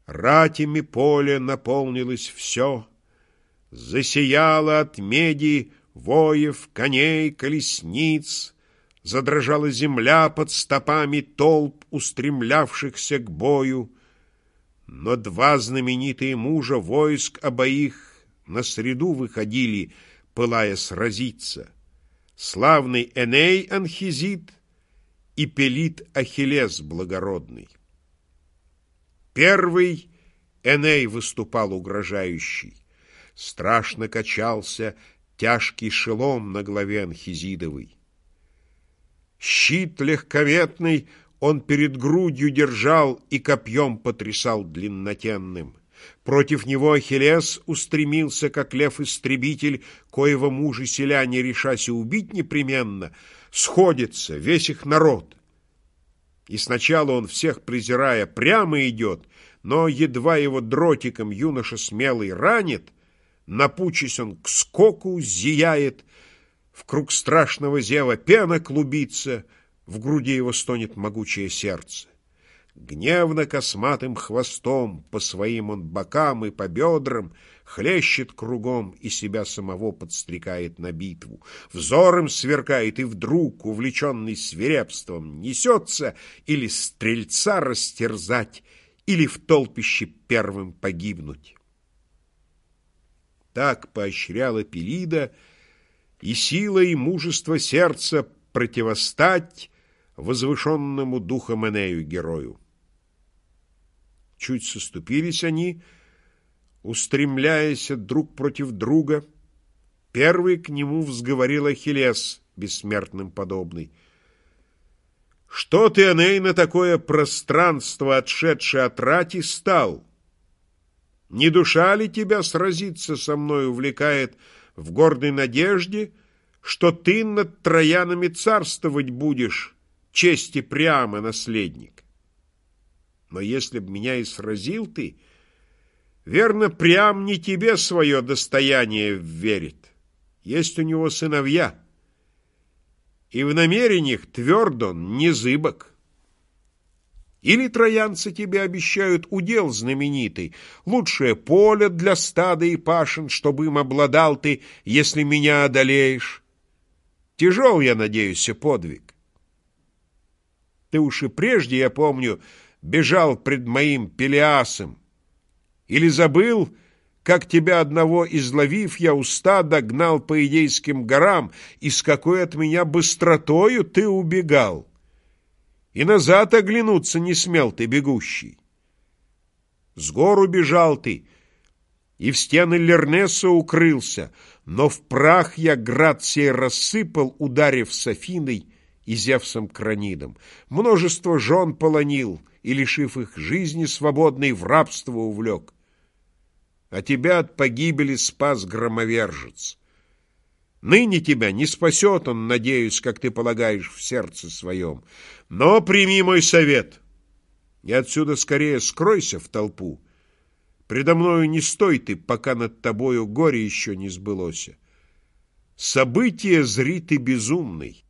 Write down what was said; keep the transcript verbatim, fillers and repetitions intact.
ратями поле наполнилось все, засияло от меди воев, коней, колесниц, задрожала земля под стопами толп, устремлявшихся к бою. Но два знаменитые мужа войск обоих на среду выходили, пылая сразиться: славный Эней Анхизит и Пелит Ахиллес благородный. Первый Эней выступал угрожающий. Страшно качался тяжкий шелом на голове Анхизидовой. Щит легковетный он перед грудью держал и копьем потрясал длиннотенным. Против него Ахиллес устремился, как лев-истребитель, коего мужи селяне, решася убить непременно, сходится весь их народ. И сначала он, всех презирая, прямо идет, но едва его дротиком юноша смелый ранит, напучись он к скоку, зияет, в круг страшного зева пена клубится, в груди его стонет могучее сердце. Гневно косматым хвостом по своим он бокам и по бедрам хлещет кругом и себя самого подстрекает на битву. Взором сверкает и вдруг, увлеченный свирепством, несется или стрельца растерзать, или в толпище первым погибнуть. Так поощряла Пелида и сила и мужество сердца противостать возвышенному духом Энею герою. Чуть соступились они, устремляясь друг против друга. Первый к нему взговорил Ахиллес, бессмертным подобный: «Что ты, Эней, на такое пространство, отшедший от рати, стал? Не душа ли тебя сразиться со мной увлекает в гордой надежде, что ты над троянами царствовать будешь, чести прямо наследник? Но если б меня и сразил ты, верно, прям не тебе свое достояние верит. Есть у него сыновья, и в намерениях тверд он, не зыбок. Или троянцы тебе обещают удел знаменитый, лучшее поле для стада и пашен, чтобы им обладал ты, если меня одолеешь. Тяжел, я надеюсь, подвиг. Ты уж и прежде, я помню, бежал пред моим Пелеасом. Или забыл, как тебя одного изловив, я у стада гнал по Идейским горам, и с какой от меня быстротою ты убегал? И назад оглянуться не смел ты, бегущий. С гор убежал ты, и в стены Лернеса укрылся, но в прах я град сей рассыпал, ударив с Афиной и Зевсом Кранидом. Множество жен полонил, и, лишив их жизни свободной, в рабство увлек. А тебя от погибели спас громовержец. Ныне тебя не спасет он, надеюсь, как ты полагаешь в сердце своем. Но прими мой совет, и отсюда скорее скройся в толпу. Предо мною не стой ты, пока над тобою горе еще не сбылося. Событие зри ты безумный.